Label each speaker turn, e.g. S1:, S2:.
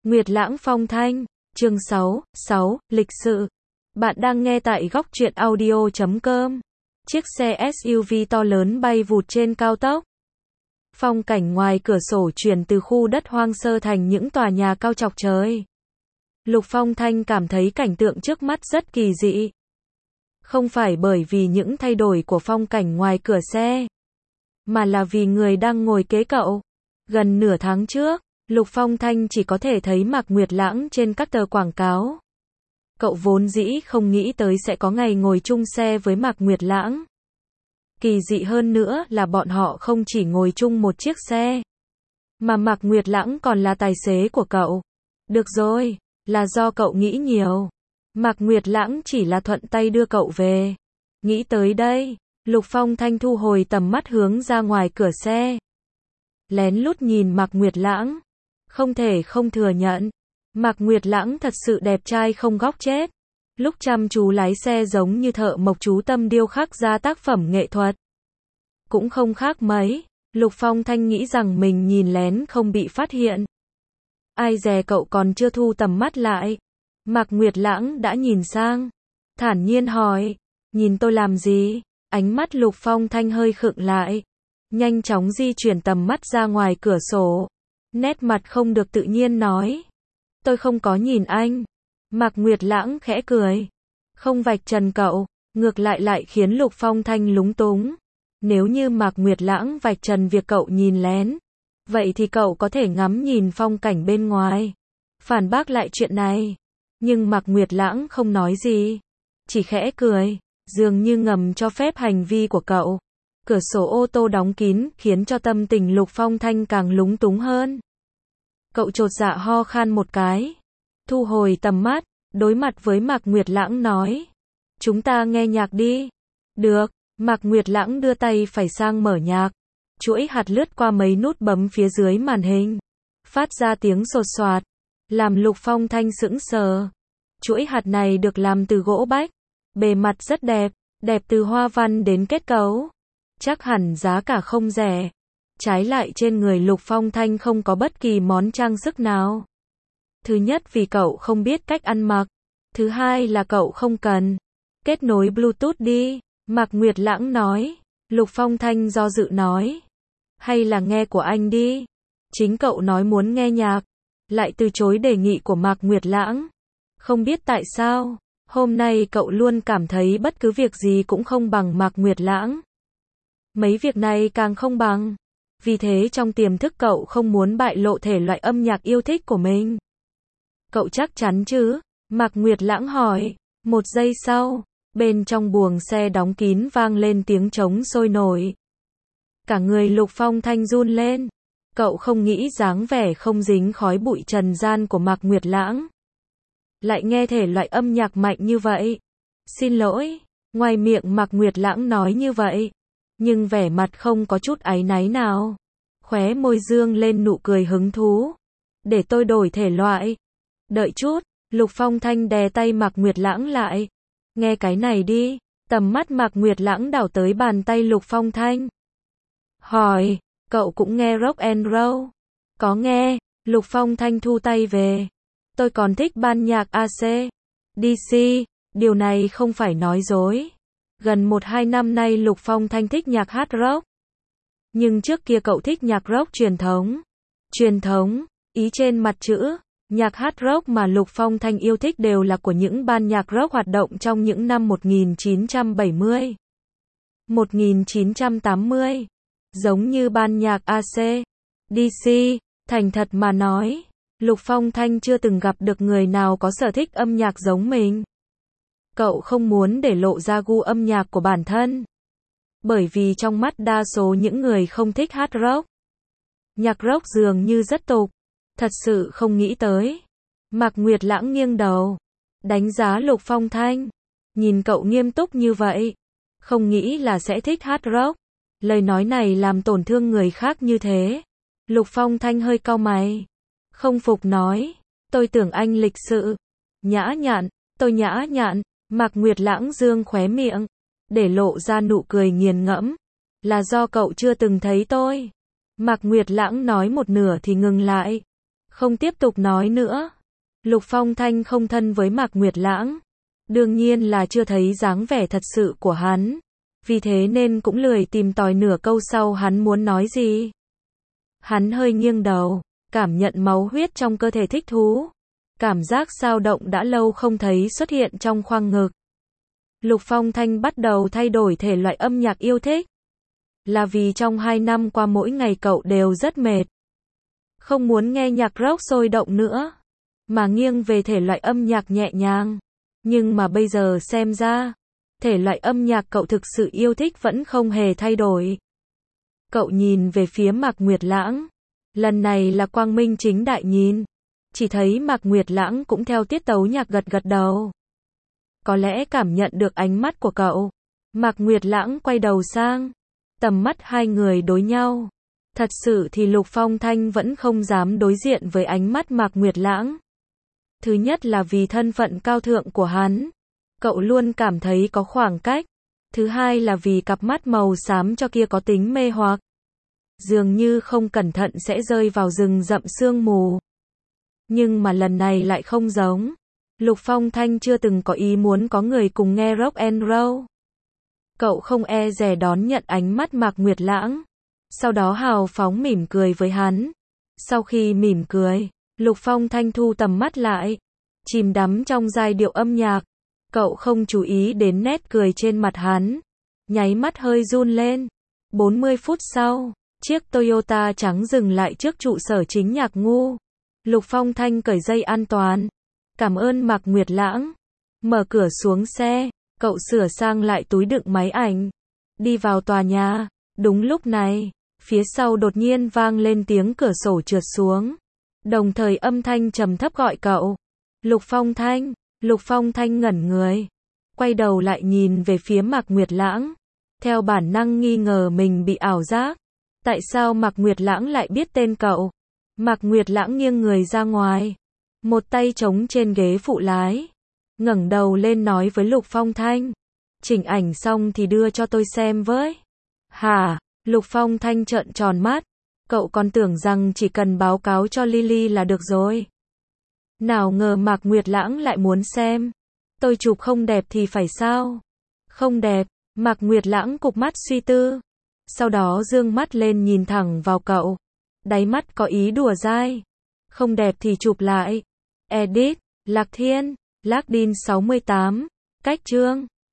S1: Nguyệt Lãng Phong Thanh, chương 6, lịch sự. Bạn đang nghe tại góc truyện audio.com. Chiếc xe SUV to lớn bay vụt trên cao tốc. Phong cảnh ngoài cửa sổ chuyển từ khu đất hoang sơ thành những tòa nhà cao chọc trời. Lục Phong Thanh cảm thấy cảnh tượng trước mắt rất kỳ dị. Không phải bởi vì những thay đổi của phong cảnh ngoài cửa xe, mà là vì người đang ngồi kế cậu. Gần nửa tháng trước, Lục Phong Thanh chỉ có thể thấy Mạc Nguyệt Lãng trên các tờ quảng cáo. Cậu vốn dĩ không nghĩ tới sẽ có ngày ngồi chung xe với Mạc Nguyệt Lãng. Kỳ dị hơn nữa là bọn họ không chỉ ngồi chung một chiếc xe, mà Mạc Nguyệt Lãng còn là tài xế của cậu. Được rồi, là do cậu nghĩ nhiều. Mạc Nguyệt Lãng chỉ là thuận tay đưa cậu về. Nghĩ tới đây, Lục Phong Thanh thu hồi tầm mắt hướng ra ngoài cửa xe. Lén lút nhìn Mạc Nguyệt Lãng. Không thể không thừa nhận, Mạc Nguyệt Lãng thật sự đẹp trai không góc chết. Lúc chăm chú lái xe giống như thợ mộc chú tâm điêu khắc ra tác phẩm nghệ thuật. Cũng không khác mấy, Lục Phong Thanh nghĩ rằng mình nhìn lén không bị phát hiện. Ai dè cậu còn chưa thu tầm mắt lại. Mạc Nguyệt Lãng đã nhìn sang, thản nhiên hỏi, nhìn tôi làm gì? Ánh mắt Lục Phong Thanh hơi khựng lại, nhanh chóng di chuyển tầm mắt ra ngoài cửa sổ. Nét mặt không được tự nhiên nói, tôi không có nhìn anh. Mạc Nguyệt Lãng khẽ cười, không vạch trần cậu, ngược lại khiến Lục Phong Thanh lúng túng. Nếu như Mạc Nguyệt Lãng vạch trần việc cậu nhìn lén, vậy thì cậu có thể ngắm nhìn phong cảnh bên ngoài, phản bác lại chuyện này. Nhưng Mạc Nguyệt Lãng không nói gì, chỉ khẽ cười, dường như ngầm cho phép hành vi của cậu. Cửa sổ ô tô đóng kín khiến cho tâm tình Lục Phong Thanh càng lúng túng hơn. Cậu chột dạ ho khan một cái, thu hồi tầm mắt, đối mặt với Mạc Nguyệt Lãng nói, chúng ta nghe nhạc đi. Được. Mạc Nguyệt Lãng đưa tay phải sang mở nhạc. Chuỗi hạt lướt qua mấy nút bấm phía dưới màn hình, phát ra tiếng xột xoạt, làm Lục Phong Thanh sững sờ. Chuỗi hạt này được làm từ gỗ bách, bề mặt rất đẹp, đẹp từ hoa văn đến kết cấu. Chắc hẳn giá cả không rẻ. Trái lại trên người Lục Phong Thanh không có bất kỳ món trang sức nào. Thứ nhất vì cậu không biết cách ăn mặc. Thứ hai là cậu không cần. Kết nối Bluetooth đi. Mạc Nguyệt Lãng nói. Lục Phong Thanh do dự nói, hay là nghe của anh đi. Chính cậu nói muốn nghe nhạc, lại từ chối đề nghị của Mạc Nguyệt Lãng. Không biết tại sao, hôm nay cậu luôn cảm thấy bất cứ việc gì cũng không bằng Mạc Nguyệt Lãng. Mấy việc này càng không bằng. Vì thế trong tiềm thức cậu không muốn bại lộ thể loại âm nhạc yêu thích của mình. Cậu chắc chắn chứ? Mạc Nguyệt Lãng hỏi. Một giây sau, bên trong buồng xe đóng kín vang lên tiếng trống sôi nổi. Cả người Lục Phong Thanh run lên. Cậu không nghĩ dáng vẻ không dính khói bụi trần gian của Mạc Nguyệt Lãng lại nghe thể loại âm nhạc mạnh như vậy. Xin lỗi. Ngoài miệng Mạc Nguyệt Lãng nói như vậy, nhưng vẻ mặt không có chút áy náy nào. Khóe môi dương lên nụ cười hứng thú. Để tôi đổi thể loại. Đợi chút. Lục Phong Thanh đè tay Mạc Nguyệt Lãng lại. Nghe cái này đi. Tầm mắt Mạc Nguyệt Lãng đảo tới bàn tay Lục Phong Thanh. Hỏi, cậu cũng nghe rock and roll? Có nghe. Lục Phong Thanh thu tay về. Tôi còn thích ban nhạc AC, DC, điều này không phải nói dối. Gần 1-2 năm nay Lục Phong Thanh thích nhạc hát rock. Nhưng trước kia cậu thích nhạc rock truyền thống. Truyền thống, ý trên mặt chữ. Nhạc hát rock mà Lục Phong Thanh yêu thích đều là của những ban nhạc rock hoạt động trong những năm 1970, 1980. Giống như ban nhạc AC, DC, thành thật mà nói, Lục Phong Thanh chưa từng gặp được người nào có sở thích âm nhạc giống mình. Cậu không muốn để lộ ra gu âm nhạc của bản thân. Bởi vì trong mắt đa số những người không thích hát rock, nhạc rock dường như rất tục. Thật sự không nghĩ tới. Mạc Nguyệt Lãng nghiêng đầu, đánh giá Lục Phong Thanh. Nhìn cậu nghiêm túc như vậy, không nghĩ là sẽ thích hát rock. Lời nói này làm tổn thương người khác như thế. Lục Phong Thanh hơi cau mày, không phục nói, tôi tưởng anh lịch sự, nhã nhặn. Tôi nhã nhặn. Mạc Nguyệt Lãng dương khóe miệng, để lộ ra nụ cười nghiền ngẫm. Là do cậu chưa từng thấy tôi. Mạc Nguyệt Lãng nói một nửa thì ngừng lại. Không tiếp tục nói nữa. Lục Phong Thanh không thân với Mạc Nguyệt Lãng. Đương nhiên là chưa thấy dáng vẻ thật sự của hắn. Vì thế nên cũng lười tìm tòi nửa câu sau hắn muốn nói gì. Hắn hơi nghiêng đầu, cảm nhận máu huyết trong cơ thể thích thú. Cảm giác dao động đã lâu không thấy xuất hiện trong khoang ngực. Lục Phong Thanh bắt đầu thay đổi thể loại âm nhạc yêu thích. Là vì trong 2 năm qua mỗi ngày cậu đều rất mệt. Không muốn nghe nhạc rock sôi động nữa. Mà nghiêng về thể loại âm nhạc nhẹ nhàng. Nhưng mà bây giờ xem ra, thể loại âm nhạc cậu thực sự yêu thích vẫn không hề thay đổi. Cậu nhìn về phía Mạc Nguyệt Lãng. Lần này là quang minh chính đại nhìn. Chỉ thấy Mạc Nguyệt Lãng cũng theo tiết tấu nhạc gật gật đầu. Có lẽ cảm nhận được ánh mắt của cậu. Mạc Nguyệt Lãng quay đầu sang. Tầm mắt hai người đối nhau. Thật sự thì Lục Phong Thanh vẫn không dám đối diện với ánh mắt Mạc Nguyệt Lãng. Thứ nhất là vì thân phận cao thượng của hắn. Cậu luôn cảm thấy có khoảng cách. Thứ hai là vì cặp mắt màu xám cho kia có tính mê hoặc. Dường như không cẩn thận sẽ rơi vào rừng rậm sương mù. Nhưng mà lần này lại không giống. Lục Phong Thanh chưa từng có ý muốn có người cùng nghe rock and roll. Cậu không e dè đón nhận ánh mắt Mạc Nguyệt Lãng. Sau đó hào phóng mỉm cười với hắn. Sau khi mỉm cười, Lục Phong Thanh thu tầm mắt lại. Chìm đắm trong giai điệu âm nhạc. Cậu không chú ý đến nét cười trên mặt hắn. Nháy mắt hơi run lên. 40 phút sau, chiếc Toyota trắng dừng lại trước trụ sở chính nhạc ngu. Lục Phong Thanh cởi dây an toàn. Cảm ơn Mạc Nguyệt Lãng. Mở cửa xuống xe, cậu sửa sang lại túi đựng máy ảnh. Đi vào tòa nhà. Đúng lúc này, phía sau đột nhiên vang lên tiếng cửa sổ trượt xuống. Đồng thời âm thanh trầm thấp gọi cậu. Lục Phong Thanh. Lục Phong Thanh ngẩn người. Quay đầu lại nhìn về phía Mạc Nguyệt Lãng. Theo bản năng nghi ngờ mình bị ảo giác. Tại sao Mạc Nguyệt Lãng lại biết tên cậu? Mạc Nguyệt Lãng nghiêng người ra ngoài. Một tay trống trên ghế phụ lái. Ngẩng đầu lên nói với Lục Phong Thanh. Chỉnh ảnh xong thì đưa cho tôi xem với. Hả? Lục Phong Thanh trợn tròn mắt. Cậu còn tưởng rằng chỉ cần báo cáo cho Lily là được rồi. Nào ngờ Mạc Nguyệt Lãng lại muốn xem. Tôi chụp không đẹp thì phải sao? Không đẹp. Mạc Nguyệt Lãng cụp mắt suy tư. Sau đó dương mắt lên nhìn thẳng vào cậu. Đáy mắt có ý đùa dai. Không đẹp thì chụp lại. Edit. Lạc Thiên. LinkedIn 68. Cách chương.